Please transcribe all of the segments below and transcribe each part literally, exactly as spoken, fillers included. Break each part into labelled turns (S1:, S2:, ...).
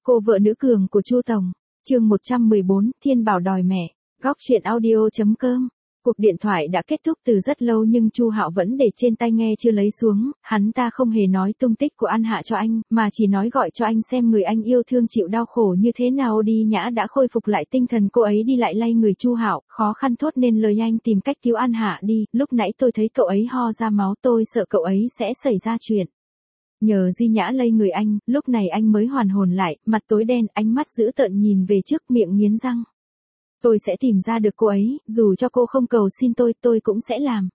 S1: Cô vợ nữ cường của Chu Tổng. Chương một trăm mười bốn, Thiên Bảo đòi mẹ. Góc truyện audio chấm com. Cuộc điện thoại đã kết thúc từ rất lâu nhưng Chu Hạo vẫn để trên tai nghe chưa lấy xuống, hắn ta không hề nói tung tích của An Hạ cho anh, mà chỉ nói gọi cho anh xem người anh yêu thương chịu đau khổ như thế nào đi. Nhã đã khôi phục lại tinh thần, cô ấy đi lại lay người Chu Hạo, khó khăn thốt nên lời anh tìm cách cứu An Hạ đi, lúc nãy tôi thấy cậu ấy ho ra máu, tôi sợ cậu ấy sẽ xảy ra chuyện. Nhờ Di Nhã lay người anh, lúc này anh mới hoàn hồn lại, mặt tối đen, ánh mắt dữ tợn nhìn về trước, miệng nghiến răng. Tôi sẽ tìm ra được cô ấy, dù cho cô không cầu xin tôi, tôi cũng sẽ làm.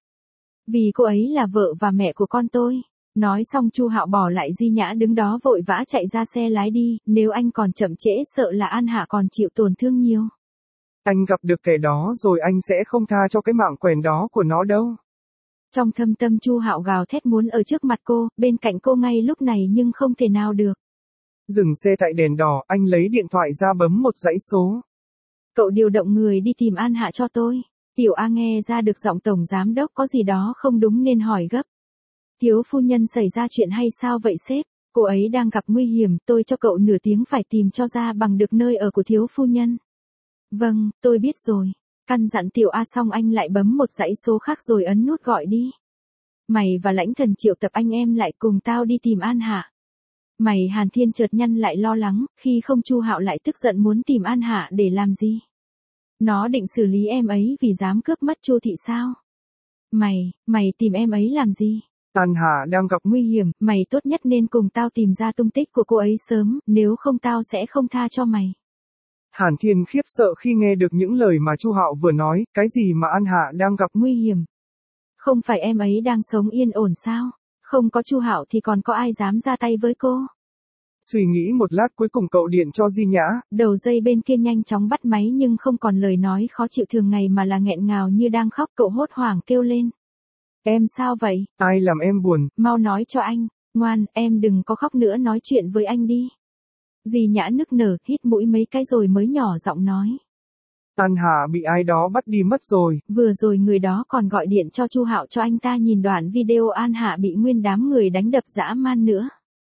S1: Vì cô ấy là vợ và mẹ của con tôi. Nói xong Chu Hạo bỏ lại Di Nhã đứng đó vội vã chạy ra xe lái đi, nếu anh còn chậm trễ sợ là An Hạ còn chịu tổn thương nhiều.
S2: Anh gặp được kẻ đó rồi anh sẽ không tha cho cái mạng quèn đó của nó đâu.
S1: Trong thâm tâm Chu Hạo gào thét muốn ở trước mặt cô, bên cạnh cô ngay lúc này nhưng không thể nào được.
S2: Dừng xe tại đèn đỏ, anh lấy điện thoại ra bấm một dãy số.
S1: Cậu điều động người đi tìm An Hạ cho tôi. Tiểu A nghe ra được giọng tổng giám đốc có gì đó không đúng nên hỏi gấp. Thiếu phu nhân xảy ra chuyện hay sao vậy sếp? Cô ấy đang gặp nguy hiểm, tôi cho cậu nửa tiếng phải tìm cho ra bằng được nơi ở của thiếu phu nhân. Vâng, tôi biết rồi. Căn dặn Tiểu A xong anh lại bấm một dãy số khác rồi ấn nút gọi đi. Mày và Lãnh Thần triệu tập anh em lại cùng tao đi tìm An Hạ. Mày Hàn Thiên chợt nhăn lại lo lắng, khi không Chu Hạo lại tức giận muốn tìm An Hạ để làm gì? Nó định xử lý em ấy vì dám cướp mất Chu thị sao? Mày, mày tìm em ấy làm gì?
S2: An Hạ đang gặp
S1: nguy hiểm, mày tốt nhất nên cùng tao tìm ra tung tích của cô ấy sớm, nếu không tao sẽ không tha cho mày.
S2: Hàn Thiên khiếp sợ khi nghe được những lời mà Chu Hạo vừa nói, cái gì mà An Hạ đang gặp
S1: nguy hiểm? Không phải em ấy đang sống yên ổn sao? Không có Chu Hạo thì còn có ai dám ra tay với cô?
S2: Suy nghĩ một lát cuối cùng cậu điện cho Di Nhã.
S1: Đầu dây bên kia nhanh chóng bắt máy nhưng không còn lời nói khó chịu thường ngày mà là nghẹn ngào như đang khóc, cậu hốt hoảng kêu lên. Em sao vậy?
S2: Ai làm em buồn?
S1: Mau nói cho anh, ngoan, em đừng có khóc nữa, nói chuyện với anh đi. Di Nhã nức nở, hít mũi mấy cái rồi mới nhỏ giọng nói.
S2: An Hạ bị ai đó bắt đi mất rồi.
S1: Vừa rồi người đó còn gọi điện cho Chu Hạo cho anh ta nhìn đoạn video An Hạ bị nguyên đám người đánh đập dã man nữa.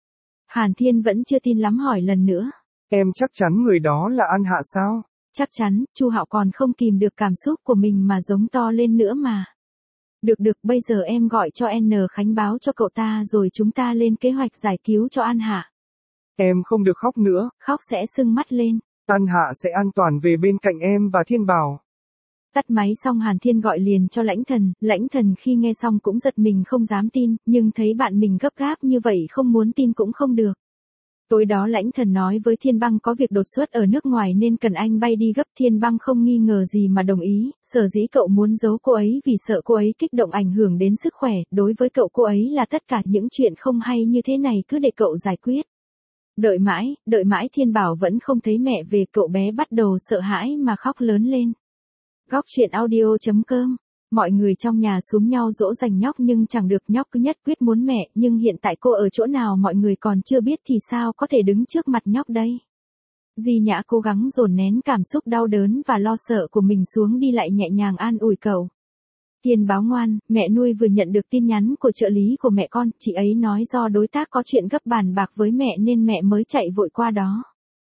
S1: Hàn Thiên vẫn chưa tin lắm hỏi lần nữa.
S2: Em chắc chắn người đó là An Hạ sao?
S1: Chắc chắn, Chu Hạo còn không kìm được cảm xúc của mình mà giống to lên nữa mà. Được được, bây giờ em gọi cho N Khánh báo cho cậu ta rồi chúng ta lên kế hoạch giải cứu cho An Hạ.
S2: Em không được khóc nữa.
S1: Khóc sẽ sưng mắt lên.
S2: An Hạ sẽ an toàn về bên cạnh em và Thiên Bảo.
S1: Tắt máy xong Hàn Thiên gọi liền cho Lãnh Thần, Lãnh Thần khi nghe xong cũng giật mình không dám tin, nhưng thấy bạn mình gấp gáp như vậy không muốn tin cũng không được. Tối đó Lãnh Thần nói với Thiên Băng có việc đột xuất ở nước ngoài nên cần anh bay đi gấp, Thiên Băng không nghi ngờ gì mà đồng ý, sở dĩ cậu muốn giấu cô ấy vì sợ cô ấy kích động ảnh hưởng đến sức khỏe, đối với cậu cô ấy là tất cả, những chuyện không hay như thế này cứ để cậu giải quyết. Đợi mãi, đợi mãi Thiên Bảo vẫn không thấy mẹ về, cậu bé bắt đầu sợ hãi mà khóc lớn lên. Góc truyện audio chấm com. Mọi người trong nhà xúm nhau dỗ dành nhóc nhưng chẳng được, nhóc cứ nhất quyết muốn mẹ, nhưng hiện tại cô ở chỗ nào mọi người còn chưa biết thì sao có thể đứng trước mặt nhóc đây. Di Nhã cố gắng dồn nén cảm xúc đau đớn và lo sợ của mình xuống đi, lại nhẹ nhàng an ủi cậu. Thiên Báo ngoan, mẹ nuôi vừa nhận được tin nhắn của trợ lý của mẹ con, chị ấy nói do đối tác có chuyện gấp bàn bạc với mẹ nên mẹ mới chạy vội qua đó.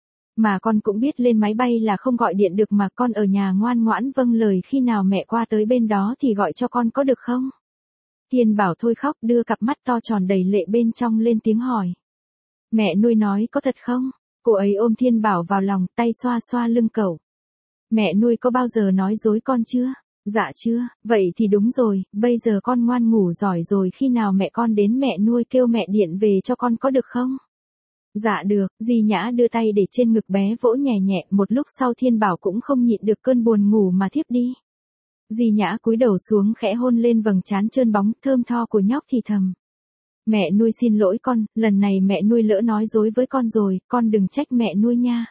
S1: Mà con cũng biết lên máy bay là không gọi điện được mà, con ở nhà ngoan ngoãn vâng lời, khi nào mẹ qua tới bên đó thì gọi cho con có được không? Thiên Bảo thôi khóc, đưa cặp mắt to tròn đầy lệ bên trong lên tiếng hỏi. Mẹ nuôi nói có thật không? Cô ấy ôm Thiên Bảo vào lòng, tay xoa xoa lưng cậu. Mẹ nuôi có bao giờ nói dối con chưa? Dạ chưa, vậy thì đúng rồi, bây giờ con ngoan ngủ giỏi rồi, khi nào mẹ con đến mẹ nuôi kêu mẹ điện về cho con có được không? Dạ được, Di Nhã đưa tay để trên ngực bé vỗ nhẹ nhẹ, một lúc sau Thiên Bảo cũng không nhịn được cơn buồn ngủ mà thiếp đi. Di Nhã cúi đầu xuống khẽ hôn lên vầng trán trơn bóng thơm tho của nhóc thì thầm. Mẹ nuôi xin lỗi con, lần này mẹ nuôi lỡ nói dối với con rồi, con đừng trách mẹ nuôi nha.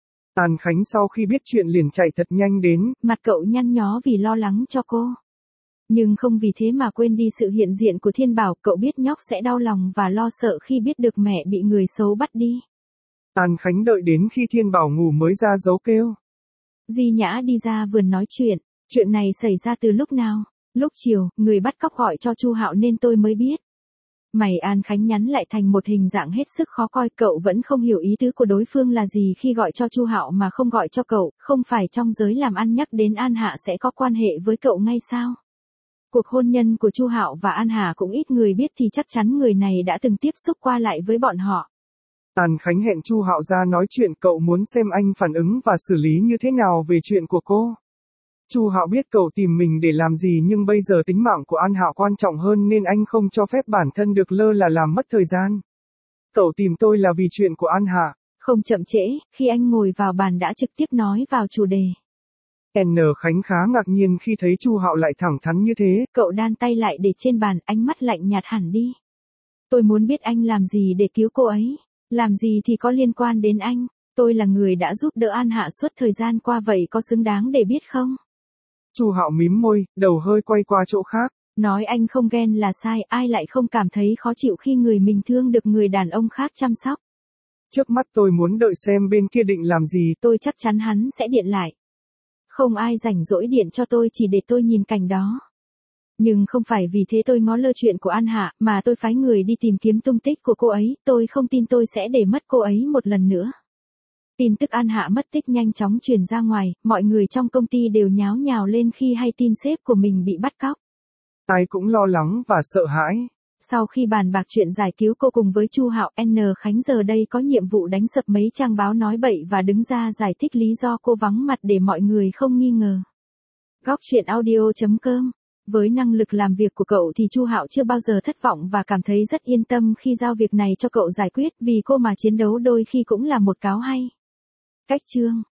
S2: An Khánh sau khi biết chuyện liền chạy thật nhanh đến.
S1: Mặt cậu nhăn nhó vì lo lắng cho cô. Nhưng không vì thế mà quên đi sự hiện diện của Thiên Bảo, cậu biết nhóc sẽ đau lòng và lo sợ khi biết được mẹ bị người xấu bắt đi.
S2: An Khánh đợi đến khi Thiên Bảo ngủ mới ra giấu kêu.
S1: Di Nhã đi ra vườn nói chuyện, chuyện này xảy ra từ lúc nào? Lúc chiều, người bắt cóc gọi cho Chu Hạo nên tôi mới biết. Mày An Khánh nhắn lại thành một hình dạng hết sức khó coi, cậu vẫn không hiểu ý tứ của đối phương là gì khi gọi cho Chu Hạo mà không gọi cho cậu, không phải trong giới làm ăn nhắc đến An Hạ sẽ có quan hệ với cậu ngay sao? Cuộc hôn nhân của Chu Hạo và An Hà cũng ít người biết thì chắc chắn người này đã từng tiếp xúc qua lại với bọn họ.
S2: An Khánh hẹn Chu Hạo ra nói chuyện, cậu muốn xem anh phản ứng và xử lý như thế nào về chuyện của cô. Chu Hạo biết cậu tìm mình để làm gì, nhưng bây giờ tính mạng của An Hạ quan trọng hơn nên anh không cho phép bản thân được lơ là làm mất thời gian. Cậu tìm tôi là vì chuyện của An Hạ.
S1: Không chậm trễ, khi anh ngồi vào bàn đã trực tiếp nói vào chủ đề.
S2: N Khánh khá ngạc nhiên khi thấy Chu Hạo lại thẳng thắn như thế.
S1: Cậu đan tay lại để trên bàn, ánh mắt lạnh nhạt hẳn đi. Tôi muốn biết anh làm gì để cứu cô ấy. Làm gì thì có liên quan đến anh. Tôi là người đã giúp đỡ An Hạ suốt thời gian qua, vậy có xứng đáng để biết không?
S2: Chu Hạo mím môi, đầu hơi quay qua chỗ khác.
S1: Nói anh không ghen là sai, ai lại không cảm thấy khó chịu khi người mình thương được người đàn ông khác chăm sóc.
S2: Trước mắt tôi muốn đợi xem bên kia định làm gì.
S1: Tôi chắc chắn hắn sẽ điện lại. Không ai rảnh rỗi điện cho tôi chỉ để tôi nhìn cảnh đó. Nhưng không phải vì thế tôi ngó lơ chuyện của An Hạ, mà tôi phái người đi tìm kiếm tung tích của cô ấy, tôi không tin tôi sẽ để mất cô ấy một lần nữa. Tin tức An Hạ mất tích nhanh chóng truyền ra ngoài, mọi người trong công ty đều nháo nhào lên khi hay tin sếp của mình bị bắt cóc.
S2: Ai cũng lo lắng và sợ hãi.
S1: Sau khi bàn bạc chuyện giải cứu cô cùng với Chu Hạo, N Khánh giờ đây có nhiệm vụ đánh sập mấy trang báo nói bậy và đứng ra giải thích lý do cô vắng mặt để mọi người không nghi ngờ. Góc truyện audio chấm com. Với năng lực làm việc của cậu thì Chu Hạo chưa bao giờ thất vọng và cảm thấy rất yên tâm khi giao việc này cho cậu giải quyết, vì cô mà chiến đấu đôi khi cũng là một cáo hay. Cách chương